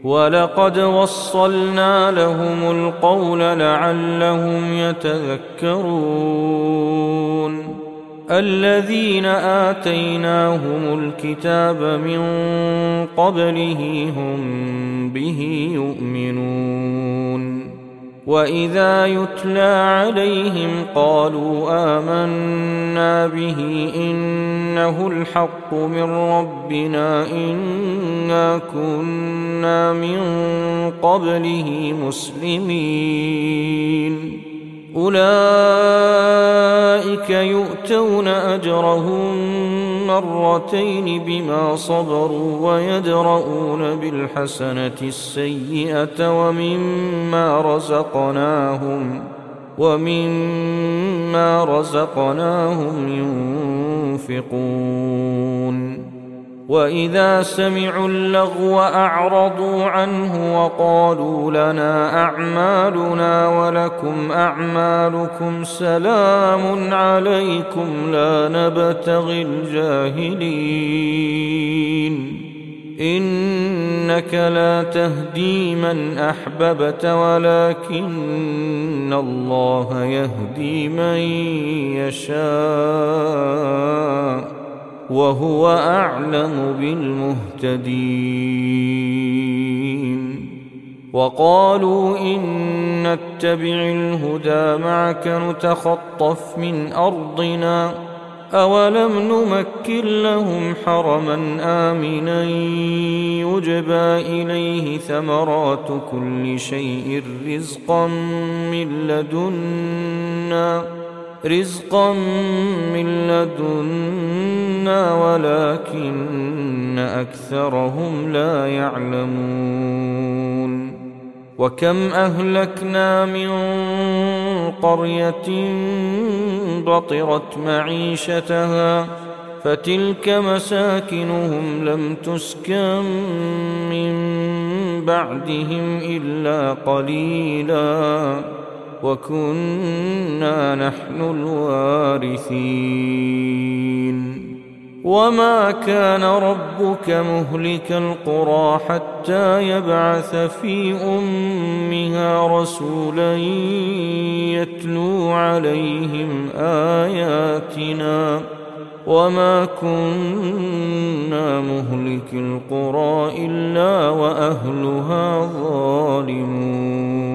ولقد وصلنا لهم القول لعلهم يتذكرون الذين آتيناهم الكتاب من قبله هم به يؤمنون وإذا يتلى عليهم قالوا آمنا به إنه الحق من ربنا إنا كنا من قبله مسلمين أولئك يؤتون أجرهم مرتين بما صبروا ويدرؤون بالحسنة السيئة ومما رزقناهم ينفقون وإذا سمعوا اللغو أعرضوا عنه وقالوا لنا أعمالنا ولكم أعمالكم سلام عليكم لا نبتغي الجاهلين إنك لا تهدي من أحببت ولكن الله يهدي من يشاء وهو أعلم بالمهتدين وقالوا إن نتبع الهدى معك نتخطف من أرضنا أولم نمكن لهم حرما آمنا يجبى إليه ثمرات كل شيء رزقا من لدنا ولكن أكثرهم لا يعلمون وكم أهلكنا من قرية بطرت معيشتها فتلك مساكنهم لم تسكن من بعدهم إلا قليلا وكنا نحن الوارثين وما كان ربك مهلك القرى حتى يبعث في أمها رسولا يتلو عليهم آياتنا وما كنا مهلك القرى إلا وأهلها ظالمون